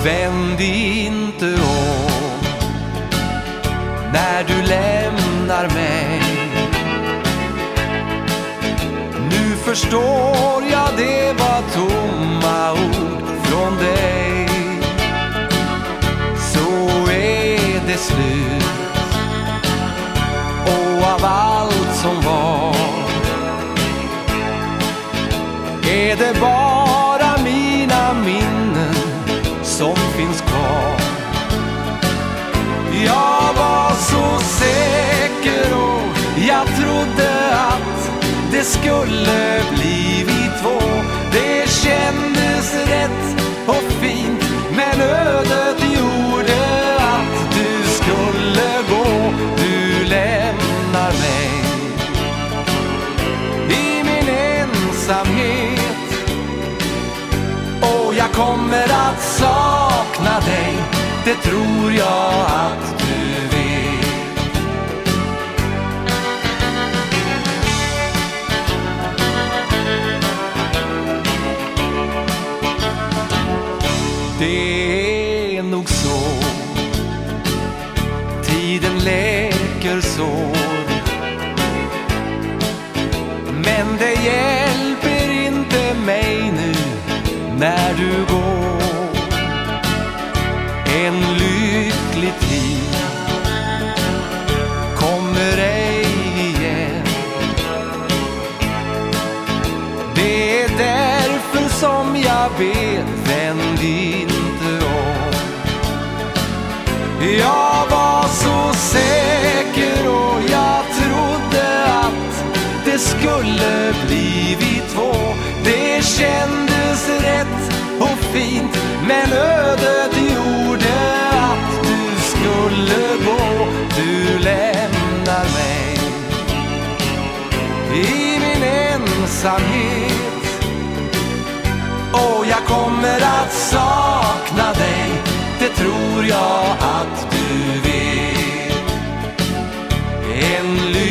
Vänd inte om när du lämnar mig. Nu förstår jag, det var tomma ord från dig. Så är det slut, och av allt som var är det bara mina minnen som finns kvar. Jag var så säker och jag trodde att det skulle bli vi två. Det kändes rätt och fint, men ödet gjorde att du skulle gå. Du lämnar mig i min ensamhet, och jag kommer att sakna dig. Det tror jag att du vet. Det är nog så, tiden läker sår, men det hjälper inte mig nu när du går. En lycklig tid kommer ej igen. Det är därför som jag ber, vänd inte om. Jag var så säker och jag trodde att det skulle bli vi två. Det kändes rätt och fint, men ödet gjorde att du skulle gå. Du lämnar mig i min ensamhet, och jag kommer att sakna dig. Det tror jag att du vet. En